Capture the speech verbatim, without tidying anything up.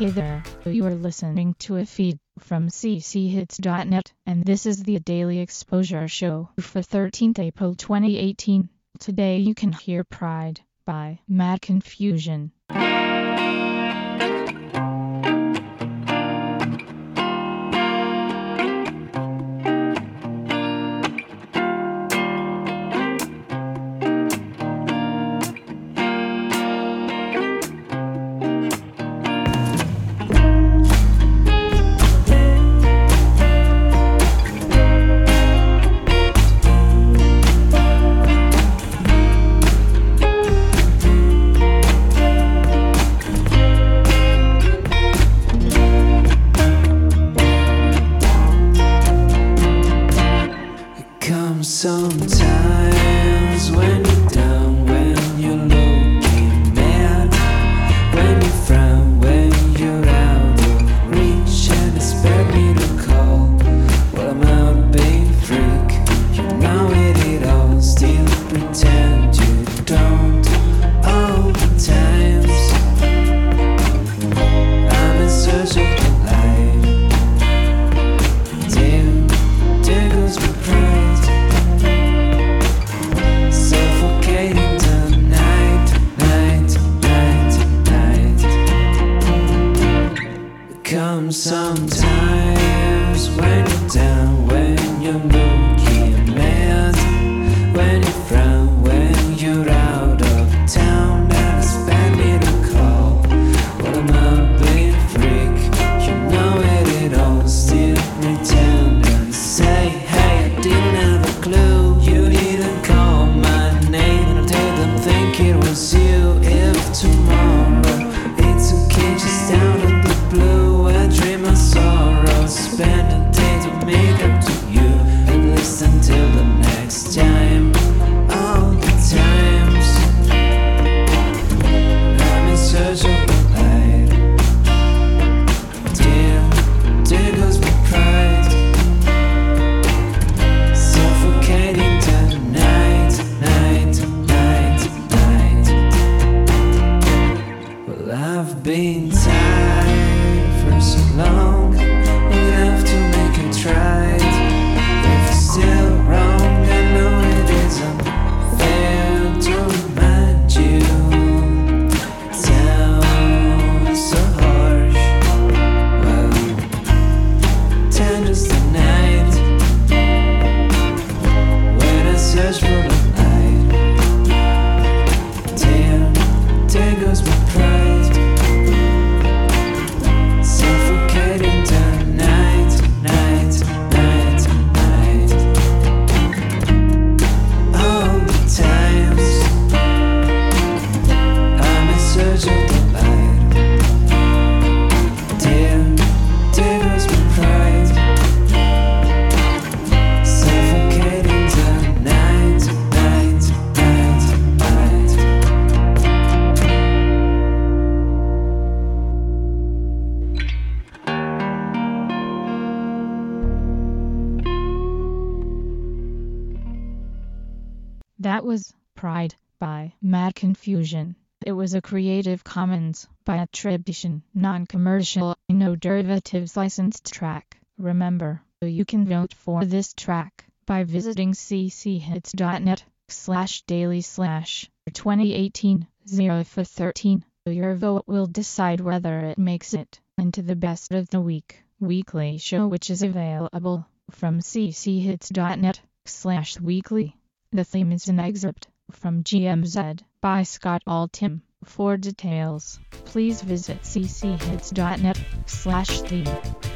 Hey there, you are listening to a feed from c c hits dot net, and this is the Daily Exposure Show for thirteenth April twenty eighteen. Today you can hear Pride by Mad Confusion. Sometimes when you're down, when you're looking mad, when you frown, when you're out of reach and expect me to call, well I'm out of being a freak. You know it, it all, still pretend you don't. All the times I'm in search of the light. Damn, there goes my pride. Sometimes when you're down, when you're looking mad, when you frown, when you're out of town, never expect me to call. Well, I'm out of being a freak. You know it, it all, still pretend and say, hey, I didn't have a clue. You didn't call my name, and I didn't think it was you. If tomorrow it's okay, just out of the blue, I dream of sorrow, spend a day to make up to you, at least until the next time. All the times I'm in search of the light. Damn, there goes my pride, suffocating the night, night, night, night. Well, I've been tired for so long, long enough to make it right. If it's still wrong, I know it isn't fair to remind you. It sounds so harsh. Well, tender's the night when I search for the light. Damn, there goes my pride. That was Pride by Mad Confusion. It was a Creative Commons by attribution, non-commercial, no derivatives licensed track. Remember, you can vote for this track by visiting c c hits dot net slash daily slash twenty eighteen oh four thirteen. Your vote will decide whether it makes it into the best of the week weekly show, which is available from c c hits dot net slash weekly. The theme is an excerpt from G M Z by Scott Altham. For details, please visit c c hits dot net slash theme.